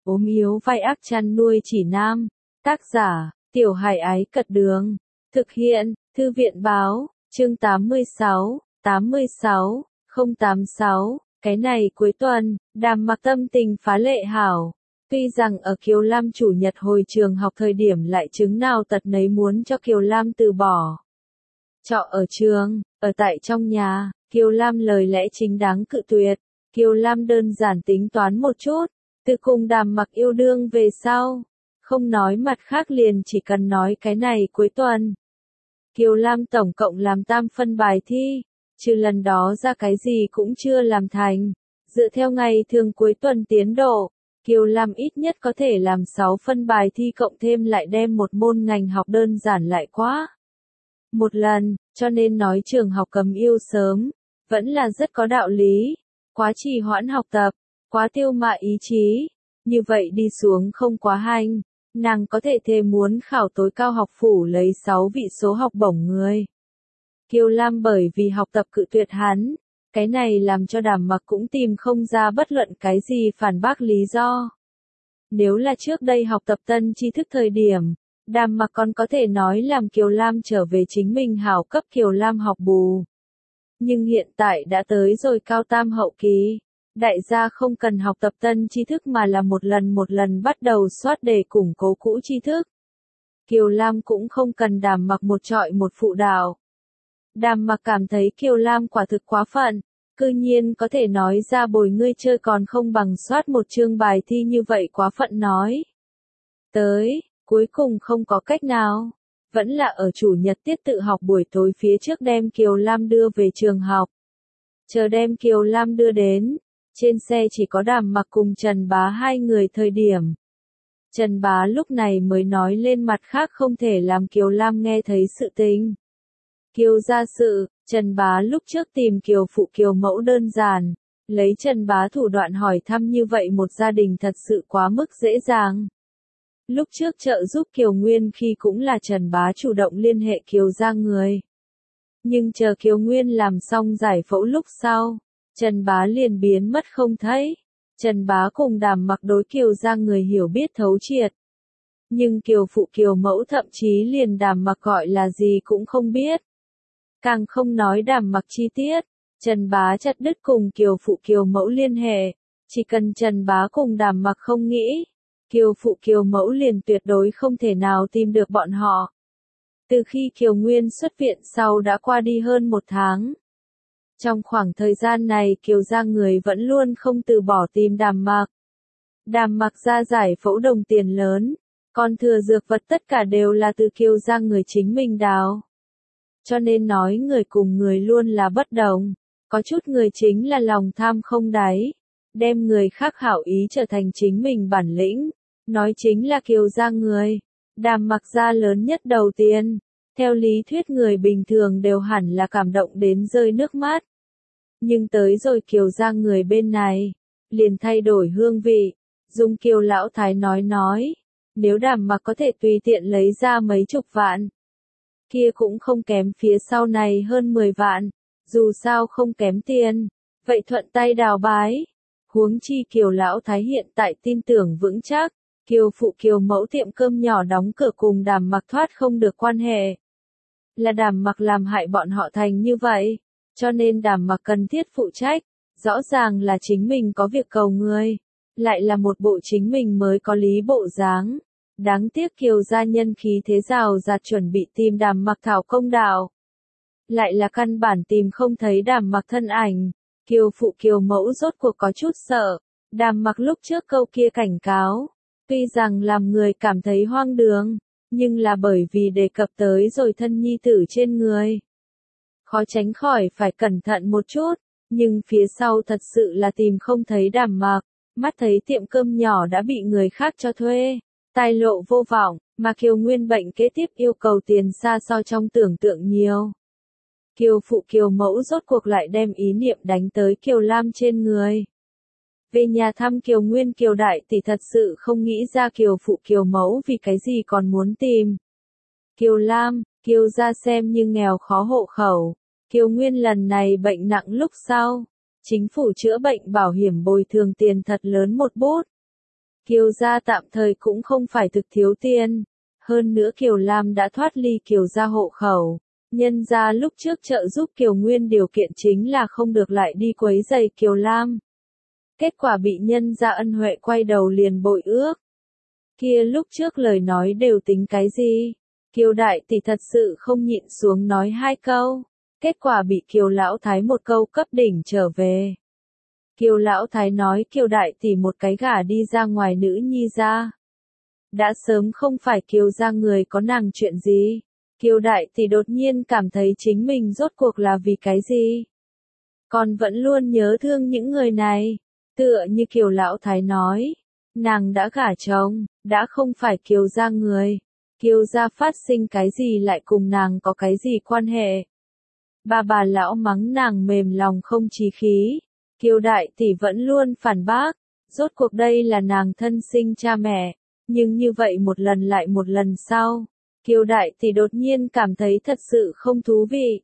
ốm yếu vai ác chăn nuôi chỉ nam. Tác giả, Tiểu Hải Ái Cật Đường. Thực hiện, Thư viện Báo, chương 86, 086. Cái này cuối tuần, Đàm Mặc tâm tình phá lệ hảo. Tuy rằng ở Kiều Lam chủ nhật hồi trường học thời điểm lại chứng nào tật nấy muốn cho Kiều Lam từ bỏ. Trọ ở trường, ở tại trong nhà, Kiều Lam lời lẽ chính đáng cự tuyệt. Kiều Lam đơn giản tính toán một chút, từ cùng Đàm Mặc yêu đương về sau. Không nói mặt khác liền chỉ cần nói cái này cuối tuần. Kiều Lam tổng cộng làm 3 phân bài thi, trừ lần đó ra cái gì cũng chưa làm thành. Dựa theo ngày thường cuối tuần tiến độ, Kiều Lam ít nhất có thể làm 6 phân bài thi cộng thêm lại đem một môn ngành học đơn giản lại quá một lần, cho nên nói trường học cấm yêu sớm, vẫn là rất có đạo lý. Quá trì hoãn học tập, quá tiêu mạ ý chí, như vậy đi xuống không quá hanh, nàng có thể thề muốn khảo tối cao học phủ lấy 6 vị số học bổng người. Kiều Lam bởi vì học tập cự tuyệt hắn, cái này làm cho Đàm Mặc cũng tìm không ra bất luận cái gì phản bác lý do. Nếu là trước đây học tập tân tri thức thời điểm, Đàm Mặc còn có thể nói làm Kiều Lam trở về chính mình hảo cấp Kiều Lam học bù. Nhưng hiện tại đã tới rồi cao tam hậu kỳ, đại gia không cần học tập tân tri thức mà là một lần bắt đầu soát để củng cố cũ tri thức. Kiều Lam cũng không cần Đàm Mặc một trọi một phụ đạo. Đàm Mặc cảm thấy Kiều Lam quả thực quá phận, cư nhiên có thể nói ra bồi ngươi chơi còn không bằng soát một chương bài thi như vậy quá phận nói. Cuối cùng không có cách nào, vẫn là ở chủ nhật tiết tự học buổi tối phía trước đem Kiều Lam đưa về trường học. Chờ đem Kiều Lam đưa đến, trên xe chỉ có Đàm Mặc cùng Trần Bá hai người thời điểm. Trần Bá lúc này mới nói lên mặt khác không thể làm Kiều Lam nghe thấy sự tình. Kiều gia sự, Trần Bá lúc trước tìm Kiều phụ Kiều mẫu đơn giản, lấy Trần Bá thủ đoạn hỏi thăm như vậy một gia đình thật sự quá mức dễ dàng. Lúc trước trợ giúp Kiều Nguyên khi cũng là Trần Bá chủ động liên hệ Kiều gia người. Nhưng chờ Kiều Nguyên làm xong giải phẫu lúc sau, Trần Bá liền biến mất không thấy. Trần Bá cùng Đàm Mặc đối Kiều gia người hiểu biết thấu triệt. Nhưng Kiều phụ Kiều mẫu thậm chí liền Đàm Mặc gọi là gì cũng không biết. Càng không nói Đàm Mặc chi tiết, Trần Bá chặt đứt cùng Kiều phụ Kiều mẫu liên hệ. Chỉ cần Trần Bá cùng Đàm Mặc không nghĩ, Kiều phụ Kiều mẫu liền tuyệt đối không thể nào tìm được bọn họ. Từ khi Kiều Nguyên xuất viện sau đã qua đi hơn 1 tháng. Trong khoảng thời gian này Kiều gia người vẫn luôn không từ bỏ tìm Đàm Mặc. Đàm Mặc ra giải phẫu đồng tiền lớn, còn thừa dược vật tất cả đều là từ Kiều gia người chính mình đào. Cho nên nói người cùng người luôn là bất đồng, có chút người chính là lòng tham không đáy, đem người khác hảo ý trở thành chính mình bản lĩnh, nói chính là Kiều gia người. Đàm Mặc gia lớn nhất đầu tiên, theo lý thuyết người bình thường đều hẳn là cảm động đến rơi nước mắt. Nhưng tới rồi Kiều gia người bên này, liền thay đổi hương vị, dùng Kiều lão thái nói, nếu Đàm Mặc có thể tùy tiện lấy ra mấy chục vạn, kia cũng không kém phía sau này hơn 10 vạn, dù sao không kém tiền, vậy thuận tay đào bái. Huống chi Kiều lão thái hiện tại tin tưởng vững chắc, Kiều phụ Kiều mẫu tiệm cơm nhỏ đóng cửa cùng Đàm Mặc thoát không được quan hệ. Là Đàm Mặc làm hại bọn họ thành như vậy, cho nên Đàm Mặc cần thiết phụ trách, rõ ràng là chính mình có việc cầu người, lại là một bộ chính mình mới có lý bộ dáng. Đáng tiếc Kiều gia nhân khí thế rào rạt chuẩn bị tìm Đàm Mặc thảo công đạo. Lại là căn bản tìm không thấy Đàm Mặc thân ảnh, Kiều phụ Kiều mẫu rốt cuộc có chút sợ. Đàm Mặc lúc trước câu kia cảnh cáo, tuy rằng làm người cảm thấy hoang đường, nhưng là bởi vì đề cập tới rồi thân nhi tử trên người. Khó tránh khỏi phải cẩn thận một chút, nhưng phía sau thật sự là tìm không thấy Đàm Mặc, mắt thấy tiệm cơm nhỏ đã bị người khác cho thuê. Tai lộ vô vọng, mà Kiều Nguyên bệnh kế tiếp yêu cầu tiền xa so trong tưởng tượng nhiều. Kiều phụ Kiều mẫu rốt cuộc lại đem ý niệm đánh tới Kiều Lam trên người. Về nhà thăm Kiều Nguyên Kiều đại tỷ thật sự không nghĩ ra Kiều phụ Kiều mẫu vì cái gì còn muốn tìm. Kiều Lam, Kiều gia xem như nghèo khó hộ khẩu. Kiều Nguyên lần này bệnh nặng lúc sau, chính phủ chữa bệnh bảo hiểm bồi thường tiền thật lớn một bút. Kiều gia tạm thời cũng không phải thực thiếu tiền. Hơn nữa Kiều Lam đã thoát ly Kiều gia hộ khẩu. Nhân gia lúc trước trợ giúp Kiều Nguyên điều kiện chính là không được lại đi quấy rầy Kiều Lam. Kết quả bị nhân gia ân huệ quay đầu liền bội ước. Kia lúc trước lời nói đều tính cái gì? Kiều đại tỷ thật sự không nhịn xuống nói hai câu. Kết quả bị Kiều lão thái một câu cấp đỉnh trở về. Kiều lão thái nói Kiều đại tỷ một cái gả đi ra ngoài nữ nhi ra. Đã sớm không phải Kiều gia người có nàng chuyện gì. Kiều đại tỷ đột nhiên cảm thấy chính mình rốt cuộc là vì cái gì. Còn vẫn luôn nhớ thương những người này. Tựa như Kiều lão thái nói. Nàng đã gả chồng, đã không phải Kiều gia người. Kiều gia phát sinh cái gì lại cùng nàng có cái gì quan hệ. Bà lão mắng nàng mềm lòng không chí khí. Kiều đại tỷ vẫn luôn phản bác. Rốt cuộc đây là nàng thân sinh cha mẹ. Nhưng như vậy một lần lại một lần sau. Kiều đại tỷ đột nhiên cảm thấy thật sự không thú vị.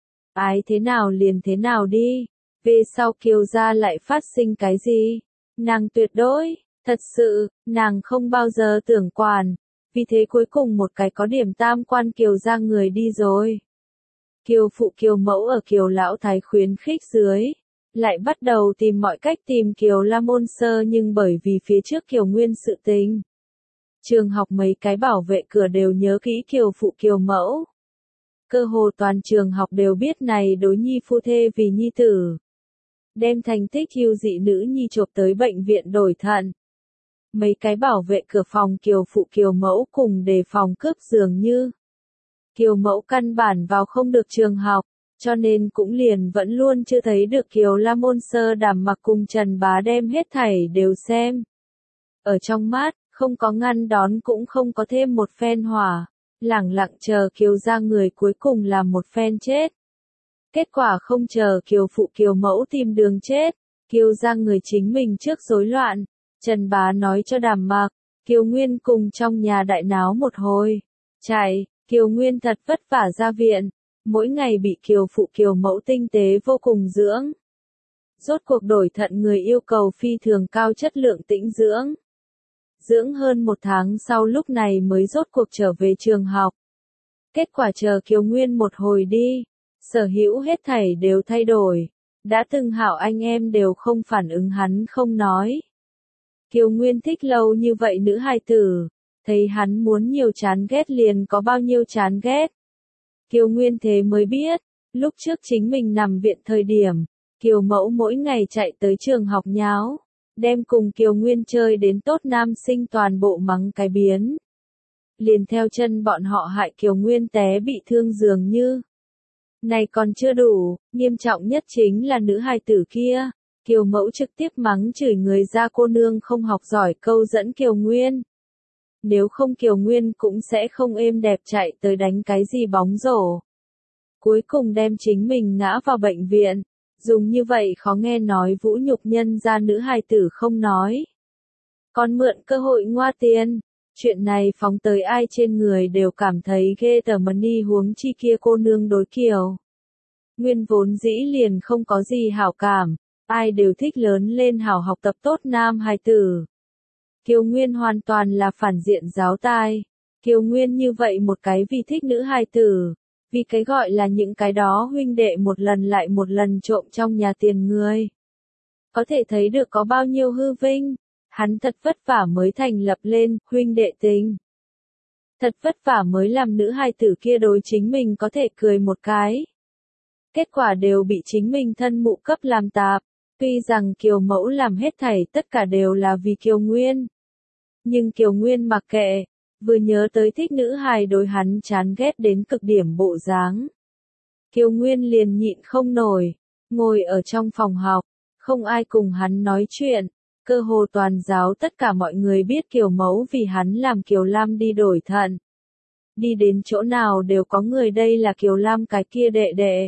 Ái thế nào liền thế nào đi. Về sau Kiều gia lại phát sinh cái gì. Nàng tuyệt đối, thật sự, nàng không bao giờ tưởng quản. Vì thế cuối cùng một cái có điểm tam quan Kiều gia người đi rồi. Kiều phụ Kiều mẫu ở Kiều lão thái khuyến khích dưới. Lại bắt đầu tìm mọi cách tìm Kiều Lam ôn sơ nhưng bởi vì phía trước Kiều Nguyên sự tình. Trường học mấy cái bảo vệ cửa đều nhớ kỹ Kiều phụ Kiều mẫu. Cơ hồ toàn trường học đều biết này đối nhi phu thê vì nhi tử. Đem thành tích yêu dị nữ nhi chộp tới bệnh viện đổi thận. Mấy cái bảo vệ cửa phòng Kiều phụ Kiều mẫu cùng đề phòng cướp dường như. Kiều mẫu căn bản vào không được trường học, cho nên cũng liền vẫn luôn chưa thấy được Kiều Lam ôn sơ đảm mặc cùng Trần Bá đem hết thảy đều xem. Ở trong mắt, không có ngăn đón cũng không có thêm một phen hỏa, lẳng lặng chờ Kiều gia người cuối cùng làm một phen chết. Kết quả không chờ Kiều phụ Kiều mẫu tìm đường chết, Kiều gia người chính mình trước rối loạn. Trần Bá nói cho Đàm Mặc, Kiều Nguyên cùng trong nhà đại náo một hồi. Chạy, Kiều Nguyên thật vất vả ra viện, mỗi ngày bị Kiều phụ Kiều mẫu tinh tế vô cùng dưỡng. Rốt cuộc đổi thận người yêu cầu phi thường cao chất lượng tĩnh dưỡng. Dưỡng hơn một tháng sau lúc này mới rốt cuộc trở về trường học. Kết quả chờ Kiều Nguyên một hồi đi, sở hữu hết thảy đều thay đổi. Đã từng hảo anh em đều không phản ứng hắn không nói. Kiều Nguyên thích lâu như vậy nữ hài tử, thấy hắn muốn nhiều chán ghét liền có bao nhiêu chán ghét. Kiều Nguyên thế mới biết, lúc trước chính mình nằm viện thời điểm, Kiều mẫu mỗi ngày chạy tới trường học nháo, đem cùng Kiều Nguyên chơi đến tốt nam sinh toàn bộ mắng cái biến. Liền theo chân bọn họ hại Kiều Nguyên té bị thương dường như. Này còn chưa đủ, nghiêm trọng nhất chính là nữ hài tử kia. Kiều mẫu trực tiếp mắng chửi người ra cô nương không học giỏi câu dẫn Kiều Nguyên. Nếu không Kiều Nguyên cũng sẽ không êm đẹp chạy tới đánh cái gì bóng rổ. Cuối cùng đem chính mình ngã vào bệnh viện. Dùng như vậy khó nghe nói vũ nhục nhân ra nữ hài tử không nói. Còn mượn cơ hội ngoa tiền. Chuyện này phóng tới ai trên người đều cảm thấy ghê tởm đi huống chi kia cô nương đối Kiều. Nguyên vốn dĩ liền không có gì hảo cảm. Ai đều thích lớn lên hảo học tập tốt nam hài tử. Kiều Nguyên hoàn toàn là phản diện giáo tai. Kiều Nguyên như vậy một cái vì thích nữ hài tử. Vì cái gọi là những cái đó huynh đệ một lần lại một lần trộm trong nhà tiền người. Có thể thấy được có bao nhiêu hư vinh. Hắn thật vất vả mới thành lập lên huynh đệ tình. Thật vất vả mới làm nữ hài tử kia đối chính mình có thể cười một cái. Kết quả đều bị chính mình thân mụ cấp làm tạp. Tuy rằng Kiều mẫu làm hết thảy tất cả đều là vì Kiều Nguyên. Nhưng Kiều Nguyên mặc kệ, vừa nhớ tới thích nữ hài đối hắn chán ghét đến cực điểm bộ dáng. Kiều Nguyên liền nhịn không nổi, ngồi ở trong phòng học, không ai cùng hắn nói chuyện, cơ hồ toàn giáo tất cả mọi người biết Kiều mẫu vì hắn làm Kiều Lam đi đổi thận. Đi đến chỗ nào đều có người đây là Kiều Lam cái kia đệ đệ.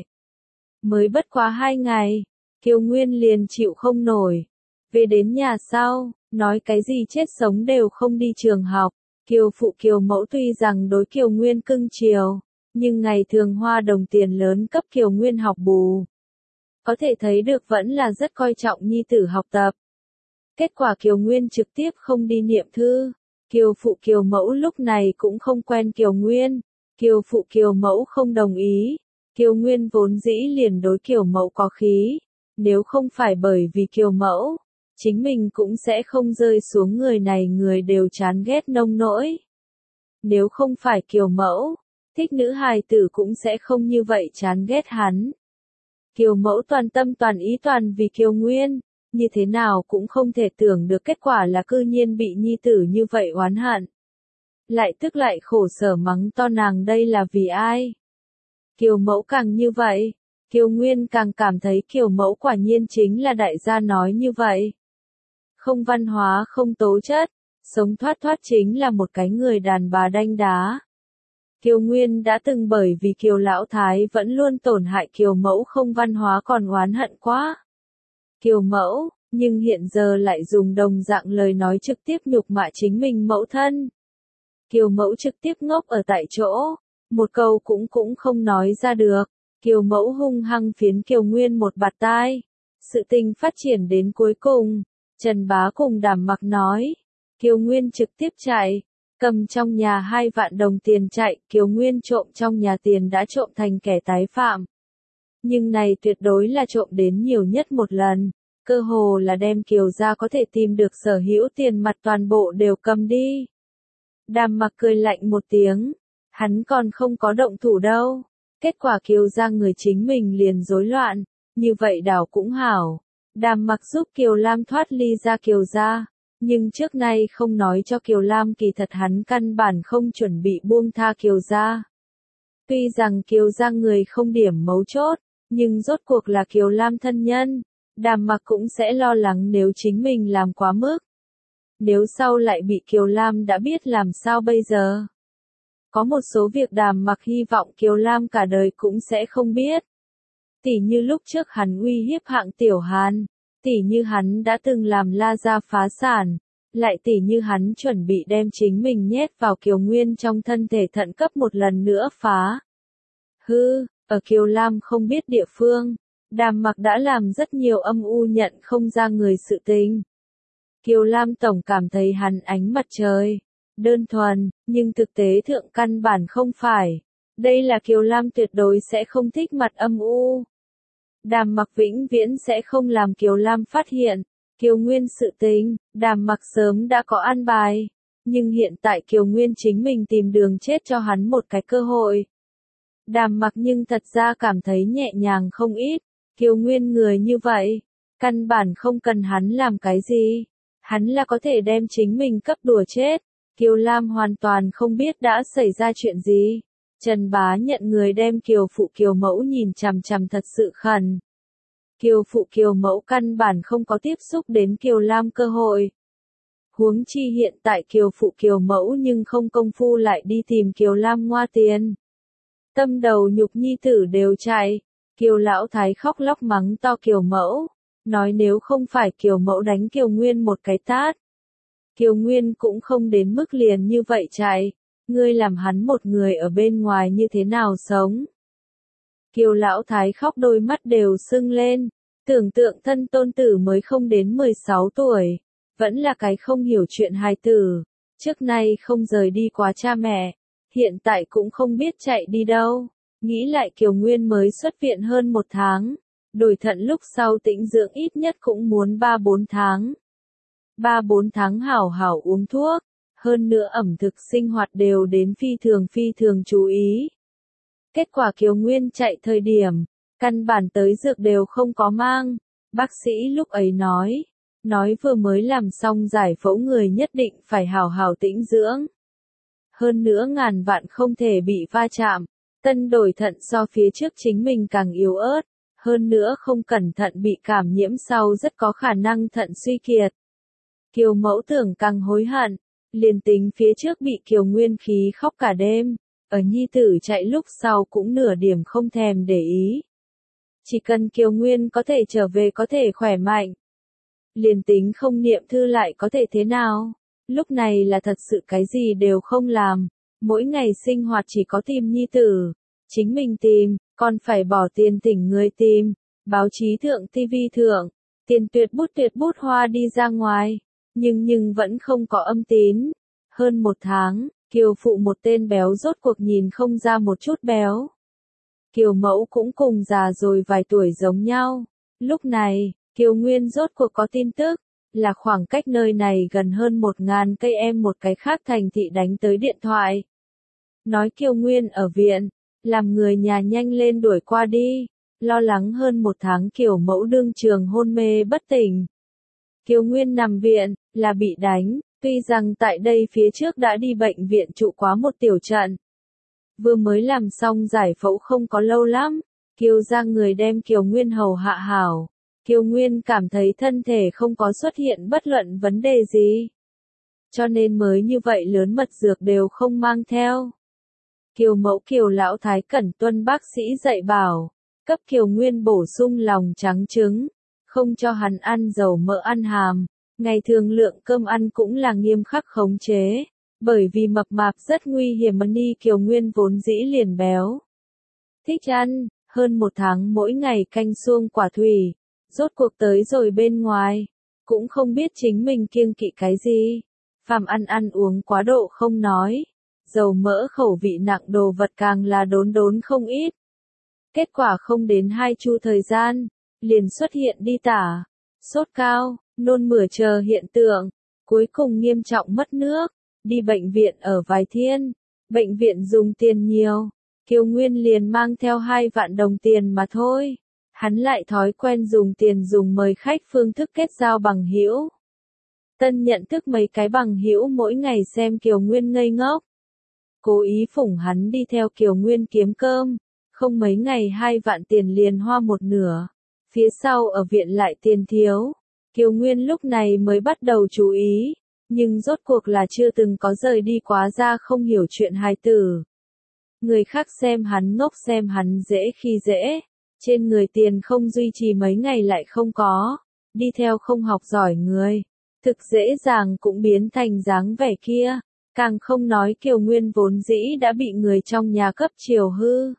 Mới bất quá 2 ngày. Kiều Nguyên liền chịu không nổi. Về đến nhà sau, nói cái gì chết sống đều không đi trường học. Kiều phụ Kiều mẫu tuy rằng đối Kiều Nguyên cưng chiều, nhưng ngày thường hoa đồng tiền lớn cấp Kiều Nguyên học bù. Có thể thấy được vẫn là rất coi trọng nhi tử học tập. Kết quả Kiều Nguyên trực tiếp không đi niệm thư. Kiều phụ Kiều mẫu lúc này cũng không quen Kiều Nguyên. Kiều phụ Kiều mẫu không đồng ý. Kiều Nguyên vốn dĩ liền đối Kiều mẫu có khí. Nếu không phải bởi vì Kiều mẫu, chính mình cũng sẽ không rơi xuống người này người đều chán ghét nông nỗi. Nếu không phải Kiều mẫu, thích nữ hài tử cũng sẽ không như vậy chán ghét hắn. Kiều mẫu toàn tâm toàn ý toàn vì Kiều Nguyên, như thế nào cũng không thể tưởng được kết quả là cư nhiên bị nhi tử như vậy oán hận. Lại tức lại khổ sở mắng to nàng đây là vì ai. Kiều mẫu càng như vậy, Kiều Nguyên càng cảm thấy Kiều mẫu quả nhiên chính là đại gia nói như vậy. Không văn hóa không tố chất, sống thoát thoát chính là một cái người đàn bà đanh đá. Kiều Nguyên đã từng bởi vì Kiều Lão Thái vẫn luôn tổn hại Kiều mẫu không văn hóa còn oán hận quá. Kiều mẫu, nhưng hiện giờ lại dùng đồng dạng lời nói trực tiếp nhục mạ chính mình mẫu thân. Kiều mẫu trực tiếp ngốc ở tại chỗ, một câu cũng không nói ra được. Kiều mẫu hung hăng phiến Kiều Nguyên một bạt tai. Sự tình phát triển đến cuối cùng, Trần Bá cùng Đàm Mặc nói. Kiều Nguyên trực tiếp chạy, cầm trong nhà 2 vạn đồng tiền chạy. Kiều Nguyên trộm trong nhà tiền đã trộm thành kẻ tái phạm. Nhưng này tuyệt đối là trộm đến nhiều nhất một lần. Cơ hồ là đem Kiều gia có thể tìm được sở hữu tiền mặt toàn bộ đều cầm đi. Đàm Mặc cười lạnh một tiếng. Hắn còn không có động thủ đâu. Kết quả Kiều gia người chính mình liền rối loạn. Như vậy đảo cũng hảo. Đàm Mặc giúp Kiều Lam thoát ly ra Kiều gia. Nhưng trước nay không nói cho Kiều Lam kỳ thật hắn căn bản không chuẩn bị buông tha Kiều gia. Tuy rằng Kiều gia người không điểm mấu chốt, nhưng rốt cuộc là Kiều Lam thân nhân. Đàm Mặc cũng sẽ lo lắng nếu chính mình làm quá mức. Nếu sau lại bị Kiều Lam đã biết làm sao bây giờ? Có một số việc Đàm Mặc hy vọng Kiều Lam cả đời cũng sẽ không biết. Tỉ như lúc trước hắn uy hiếp Hạng Tiểu Hàn, tỉ như hắn đã từng làm La gia phá sản, lại tỉ như hắn chuẩn bị đem chính mình nhét vào Kiều Nguyên trong thân thể thận cấp một lần nữa phá. Ở Kiều Lam không biết địa phương, Đàm Mặc đã làm rất nhiều âm u nhận không ra người sự tình. Kiều Lam tổng cảm thấy hắn ánh mặt trời, đơn thuần, nhưng thực tế thượng căn bản không phải. Đây là Kiều Lam tuyệt đối sẽ không thích mặt âm u. Đàm Mặc vĩnh viễn sẽ không làm Kiều Lam phát hiện. Kiều Nguyên sự tình, Đàm Mặc sớm đã có an bài. Nhưng hiện tại Kiều Nguyên chính mình tìm đường chết cho hắn một cái cơ hội. Đàm Mặc nhưng thật ra cảm thấy nhẹ nhàng không ít. Kiều Nguyên người như vậy, căn bản không cần hắn làm cái gì. Hắn là có thể đem chính mình cấp đùa chết. Kiều Lam hoàn toàn không biết đã xảy ra chuyện gì. Trần Bá nhận người đem Kiều phụ Kiều mẫu nhìn chằm chằm thật sự khẩn. Kiều phụ Kiều mẫu căn bản không có tiếp xúc đến Kiều Lam cơ hội. Huống chi hiện tại Kiều phụ Kiều mẫu nhưng không công phu lại đi tìm Kiều Lam ngoa tiền. Tâm đầu nhục nhi tử đều chạy. Kiều Lão Thái khóc lóc mắng to Kiều mẫu. Nói nếu không phải Kiều mẫu đánh Kiều Nguyên một cái tát. Kiều Nguyên cũng không đến mức liền như vậy chạy. Ngươi làm hắn một người ở bên ngoài như thế nào sống. Kiều Lão Thái khóc đôi mắt đều sưng lên. Tưởng tượng thân tôn tử mới không đến 16 tuổi. Vẫn là cái không hiểu chuyện hài tử. Trước nay không rời đi quá cha mẹ. Hiện tại cũng không biết chạy đi đâu. Nghĩ lại Kiều Nguyên mới xuất viện hơn 1 tháng. Đổi thận lúc sau tĩnh dưỡng ít nhất cũng muốn 3-4 tháng. 3-4 tháng hảo hảo uống thuốc. Hơn nữa ẩm thực sinh hoạt đều đến phi thường chú ý. Kết quả Kiều Nguyên chạy thời điểm, căn bản tới dược đều không có mang. Bác sĩ lúc ấy nói vừa mới làm xong giải phẫu người nhất định phải hảo hảo tĩnh dưỡng. Hơn nữa ngàn vạn không thể bị va chạm. Tân đổi thận so phía trước chính mình càng yếu ớt. Hơn nữa không cẩn thận bị cảm nhiễm sau rất có khả năng thận suy kiệt. Kiều mẫu tưởng càng hối hận. Liền tính phía trước bị Kiều Nguyên khí khóc cả đêm. Ở nhi tử chạy lúc sau cũng nửa điểm không thèm để ý. Chỉ cần Kiều Nguyên có thể trở về có thể khỏe mạnh. Liền tính không niệm thư lại có thể thế nào. Lúc này là thật sự cái gì đều không làm. Mỗi ngày sinh hoạt chỉ có tìm nhi tử. Chính mình tìm, còn phải bỏ tiền thỉnh người tìm. Báo chí thượng TV thượng. Tiền tuyệt bút hoa đi ra ngoài, nhưng vẫn không có âm tín. Hơn 1 tháng, Kiều phụ một tên béo rốt cuộc nhìn không ra một chút béo. Kiều mẫu cũng cùng già rồi vài tuổi giống nhau. Lúc này, Kiều Nguyên rốt cuộc có tin tức, là khoảng cách nơi này gần hơn 1.000 cây em một cái khác thành thị đánh tới điện thoại. Nói Kiều Nguyên ở viện, làm người nhà nhanh lên đuổi qua đi. Lo lắng hơn 1 tháng Kiều mẫu đương trường hôn mê bất tỉnh. Kiều Nguyên nằm viện, là bị đánh, tuy rằng tại đây phía trước đã đi bệnh viện trụ quá một tiểu trận. Vừa mới làm xong giải phẫu không có lâu lắm, Kiều ra người đem Kiều Nguyên hầu hạ hảo. Kiều Nguyên cảm thấy thân thể không có xuất hiện bất luận vấn đề gì. Cho nên mới như vậy lớn mật dược đều không mang theo. Kiều mẫu Kiều lão thái cẩn tuân bác sĩ dạy bảo, cấp Kiều Nguyên bổ sung lòng trắng trứng, không cho hắn ăn dầu mỡ ăn hàm. Ngày thường lượng cơm ăn cũng là nghiêm khắc khống chế, bởi vì mập mạp rất nguy hiểm mà Ni Kiều Nguyên vốn dĩ liền béo. Thích ăn, hơn 1 tháng mỗi ngày canh xuông quả thủy, rốt cuộc tới rồi bên ngoài, cũng không biết chính mình kiêng kỵ cái gì. Phàm ăn uống quá độ không nói, dầu mỡ khẩu vị nặng đồ vật càng là đốn không ít. Kết quả không đến 2 chu thời gian, liền xuất hiện đi tả, sốt cao, nôn mửa chờ hiện tượng, cuối cùng nghiêm trọng mất nước, đi bệnh viện ở vài thiên, bệnh viện dùng tiền nhiều, Kiều Nguyên liền mang theo 2 vạn đồng tiền mà thôi, hắn lại thói quen dùng tiền dùng mời khách phương thức kết giao bằng hữu. Tân nhận thức mấy cái bằng hữu mỗi ngày xem Kiều Nguyên ngây ngốc, cố ý phủng hắn đi theo Kiều Nguyên kiếm cơm, không mấy ngày 2 vạn tiền liền hoa một nửa, phía sau ở viện lại tiền thiếu. Kiều Nguyên lúc này mới bắt đầu chú ý, nhưng rốt cuộc là chưa từng có rời đi quá ra không hiểu chuyện hài tử. Người khác xem hắn ngốc xem hắn dễ khi dễ, trên người tiền không duy trì mấy ngày lại không có, đi theo không học giỏi người, thực dễ dàng cũng biến thành dáng vẻ kia, càng không nói Kiều Nguyên vốn dĩ đã bị người trong nhà cấp chiều hư.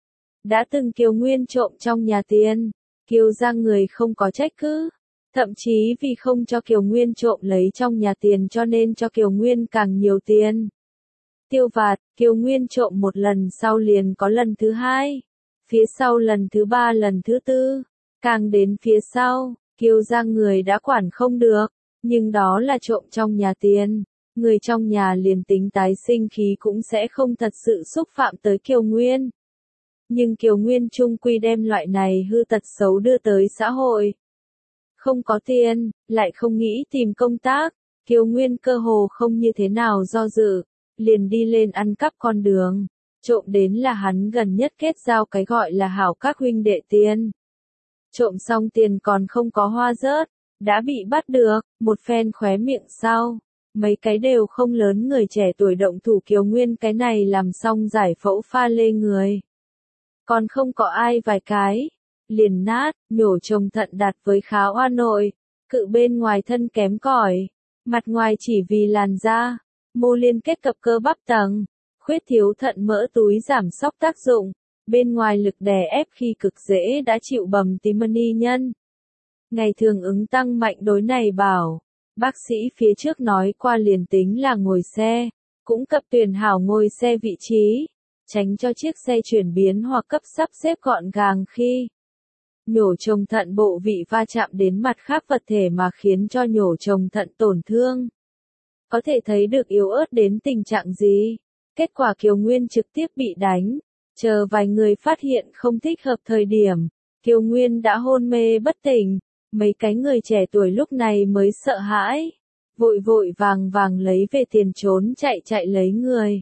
Đã từng Kiều Nguyên trộm trong nhà tiền, Kiều ra người không có trách cứ. Thậm chí vì không cho Kiều Nguyên trộm lấy trong nhà tiền cho nên cho Kiều Nguyên càng nhiều tiền. Tiêu vặt, Kiều Nguyên trộm một lần sau liền có lần thứ 2, phía sau lần thứ 3 lần thứ 4, càng đến phía sau, Kiều ra người đã quản không được, nhưng đó là trộm trong nhà tiền, người trong nhà liền tính tái sinh khí cũng sẽ không thật sự xúc phạm tới Kiều Nguyên. Nhưng Kiều Nguyên chung quy đem loại này hư tật xấu đưa tới xã hội. Không có tiền, lại không nghĩ tìm công tác, Kiều Nguyên cơ hồ không như thế nào do dự, liền đi lên ăn cắp con đường, trộm đến là hắn gần nhất kết giao cái gọi là hảo các huynh đệ tiền. Trộm xong tiền còn không có hoa rớt, đã bị bắt được, một phen khóe miệng sau, mấy cái đều không lớn người trẻ tuổi động thủ Kiều Nguyên cái này làm xong giải phẫu pha lê người. Còn không có ai vài cái. Liền nát, nhổ trồng thận đặt với khá oa nội, cự bên ngoài thân kém cỏi, mặt ngoài chỉ vì làn da, mô liên kết cập cơ bắp tầng, khuyết thiếu thận mỡ túi giảm sóc tác dụng, bên ngoài lực đè ép khi cực dễ đã chịu bầm tím mani nhân. Ngày thường ứng tăng mạnh đối này bảo, bác sĩ phía trước nói qua liền tính là ngồi xe, cũng cập tuyển hảo ngồi xe vị trí, tránh cho chiếc xe chuyển biến hoặc cấp sắp xếp gọn gàng khi nhổ trồng thận bộ vị va chạm đến mặt khác vật thể mà khiến cho nhổ trồng thận tổn thương. Có thể thấy được yếu ớt đến tình trạng gì. Kết quả Kiều Nguyên trực tiếp bị đánh. Chờ vài người phát hiện không thích hợp thời điểm, Kiều Nguyên đã hôn mê bất tỉnh. Mấy cái người trẻ tuổi lúc này mới sợ hãi. Vội vàng lấy về tiền trốn chạy lấy người.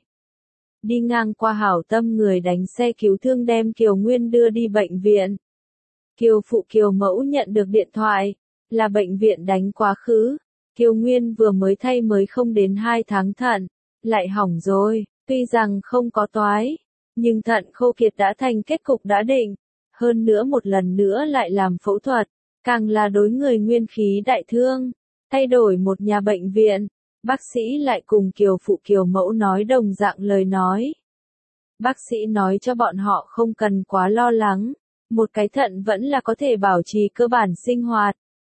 Đi ngang qua hảo tâm người đánh xe cứu thương đem Kiều Nguyên đưa đi bệnh viện. Kiều phụ Kiều mẫu nhận được điện thoại, là bệnh viện đánh quá khứ. Kiều Nguyên vừa mới thay mới không đến 2 tháng thận, lại hỏng rồi, tuy rằng không có toái, nhưng thận khô kiệt đã thành kết cục đã định. Hơn nữa một lần nữa lại làm phẫu thuật, càng là đối người nguyên khí đại thương, thay đổi một nhà bệnh viện, bác sĩ lại cùng Kiều phụ Kiều mẫu nói đồng dạng lời nói. Bác sĩ nói cho bọn họ không cần quá lo lắng. Một cái thận vẫn là có thể bảo trì cơ bản sinh hoạt.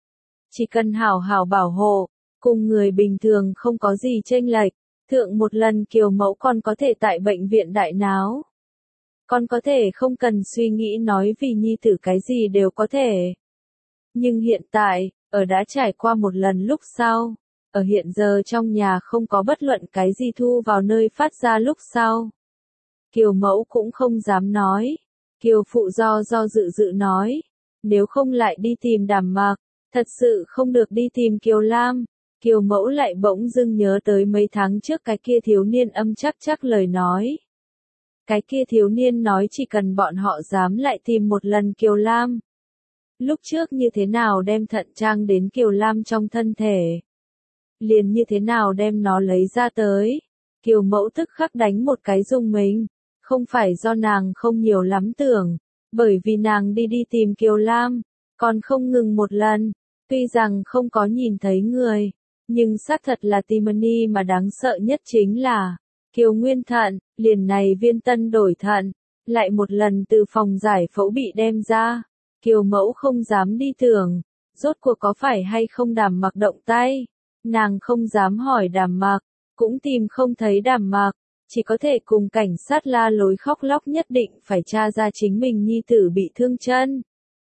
Chỉ cần hảo hảo bảo hộ, cùng người bình thường không có gì chênh lệch, thượng một lần Kiều Mẫu còn có thể tại bệnh viện đại náo. Con có thể không cần suy nghĩ nói vì nhi tử cái gì đều có thể. Nhưng hiện tại, ở đã trải qua một lần lúc sau, ở hiện giờ trong nhà không có bất luận cái gì thu vào nơi phát ra lúc sau. Kiều Mẫu cũng không dám nói. Kiều Phụ do dự nói. Nếu không lại đi tìm Đàm Mặc, thật sự không được đi tìm Kiều Lam. Kiều Mẫu lại bỗng dưng nhớ tới mấy tháng trước cái kia thiếu niên âm chắc lời nói. Cái kia thiếu niên nói chỉ cần bọn họ dám lại tìm một lần Kiều Lam. Lúc trước như thế nào đem thận trang đến Kiều Lam trong thân thể. Liền như thế nào đem nó lấy ra tới. Kiều Mẫu tức khắc đánh một cái rung mình. Không phải do nàng không nhiều lắm tưởng. Bởi vì nàng đi tìm Kiều Lam. Còn không ngừng một lần. Tuy rằng không có nhìn thấy người. Nhưng xác thật là Timony mà đáng sợ nhất chính là Kiều Nguyên thận, liền này viên tân đổi thận, lại một lần từ phòng giải phẫu bị đem ra. Kiều Mẫu không dám đi tưởng, rốt cuộc có phải hay không Đàm Mặc động tay. Nàng không dám hỏi Đàm Mặc, cũng tìm không thấy Đàm Mặc, chỉ có thể cùng cảnh sát la lối khóc lóc nhất định phải tra ra chính mình nhi tử bị thương chân.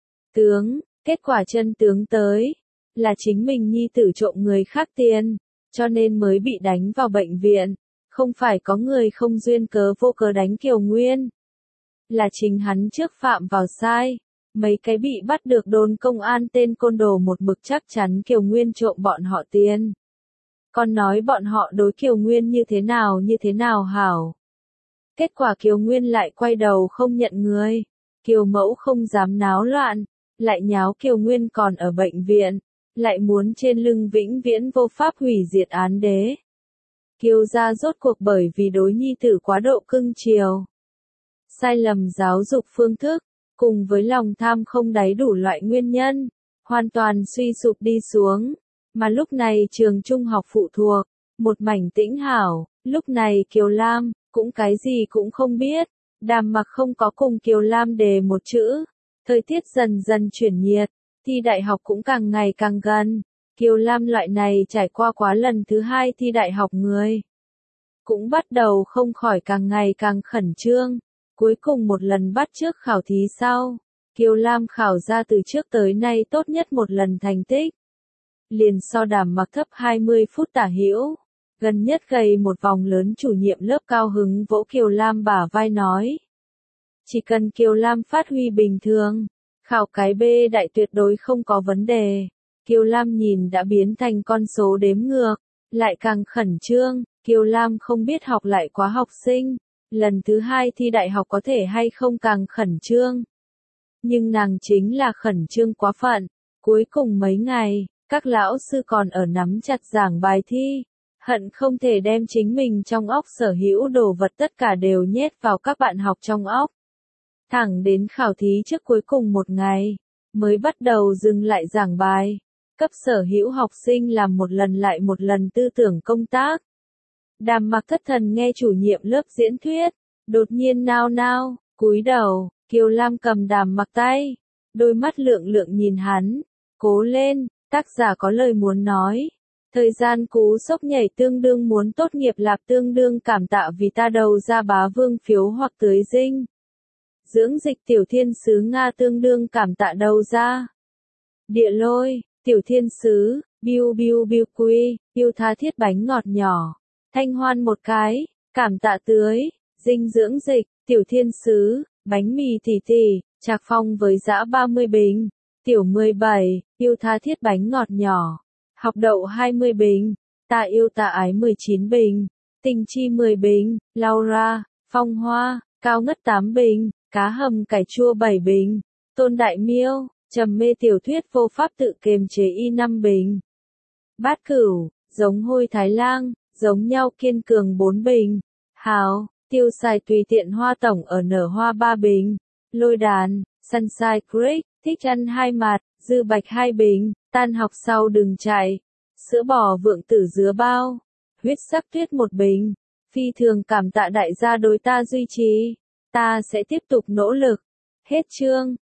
Kết quả chân tướng tới, là chính mình nhi tử trộm người khác tiền, cho nên mới bị đánh vào bệnh viện. Không phải có người không duyên cớ vô cớ đánh Kiều Nguyên. Là chính hắn trước phạm vào sai. Mấy cái bị bắt được đồn công an tên côn đồ một mực chắc chắn Kiều Nguyên trộm bọn họ tiền. Còn nói bọn họ đối Kiều Nguyên như thế nào hảo. Kết quả Kiều Nguyên lại quay đầu không nhận người. Kiều Mẫu không dám náo loạn, lại nháo Kiều Nguyên còn ở bệnh viện, lại muốn trên lưng vĩnh viễn vô pháp hủy diệt án đế. Kiều gia rốt cuộc bởi vì đối nhi tử quá độ cưng chiều. Sai lầm giáo dục phương thức, cùng với lòng tham không đáy đủ loại nguyên nhân, hoàn toàn suy sụp đi xuống. Mà lúc này trường trung học phụ thuộc, một mảnh tĩnh hảo, lúc này Kiều Lam, cũng cái gì cũng không biết. Đàm Mặc không có cùng Kiều Lam đề một chữ. Thời tiết dần dần chuyển nhiệt, thi đại học cũng càng ngày càng gần. Kiều Lam loại này trải qua quá lần thứ 2 thi đại học người. Cũng bắt đầu không khỏi càng ngày càng khẩn trương. Cuối cùng một lần bắt trước khảo thí sau, Kiều Lam khảo ra từ trước tới nay tốt nhất một lần thành tích. Liền so Đàm Mặc thấp 20 phút tả hữu. Gần nhất gầy một vòng lớn chủ nhiệm lớp cao hứng vỗ Kiều Lam bả vai nói. Chỉ cần Kiều Lam phát huy bình thường, khảo cái B đại tuyệt đối không có vấn đề. Kiều Lam nhìn đã biến thành con số đếm ngược, lại càng khẩn trương. Kiều Lam không biết học lại quá học sinh, lần thứ 2 thi đại học có thể hay không càng khẩn trương. Nhưng nàng chính là khẩn trương quá phận. Cuối cùng mấy ngày, các lão sư còn ở nắm chặt giảng bài thi, hận không thể đem chính mình trong óc sở hữu đồ vật tất cả đều nhét vào các bạn học trong óc. Thẳng đến khảo thí trước cuối cùng một ngày, mới bắt đầu dừng lại giảng bài, cấp sở hữu học sinh làm một lần lại một lần tư tưởng công tác. Đàm Mặc thất thần nghe chủ nhiệm lớp diễn thuyết, đột nhiên nao, cúi đầu, Kiều Lam cầm Đàm Mặc tay, đôi mắt lượng nhìn hắn, cố lên, tác giả có lời muốn nói. Thời gian cú sốc nhảy tương đương muốn tốt nghiệp lạp tương đương cảm tạ vì ta đầu ra bá vương phiếu hoặc tưới dinh. Dưỡng dịch tiểu thiên sứ Nga tương đương cảm tạ đầu ra. Địa lôi, tiểu thiên sứ, biu quy, biu tha thiết bánh ngọt nhỏ. Thanh hoan một cái, cảm tạ tưới, dinh dưỡng dịch, tiểu thiên sứ, bánh mì tỉ, Trạc Phong với dã 30 bình, tiểu 17, yêu tha thiết bánh ngọt nhỏ, học đậu 20 bình, ta yêu ta ái 19 bình, tình chi 10 bình, Laura, phong hoa, cao ngất 8 bình, cá hầm cải chua 7 bình, tôn đại miêu, trầm mê tiểu thuyết vô pháp tự kiềm chế y 5 bình, bát cửu, giống hôi thái lang, giống nhau kiên cường 4 bình, hào, tiêu xài tùy tiện hoa tổng ở nở hoa 3 bình, lôi đàn, Sunshine Creek, thích ăn 2 mặt, dư bạch 2 bình, tan học sau đừng chạy, sữa bò vượng tử dứa bao, huyết sắc tuyết 1 bình, phi thường cảm tạ đại gia đối ta duy trì, ta sẽ tiếp tục nỗ lực, hết chương.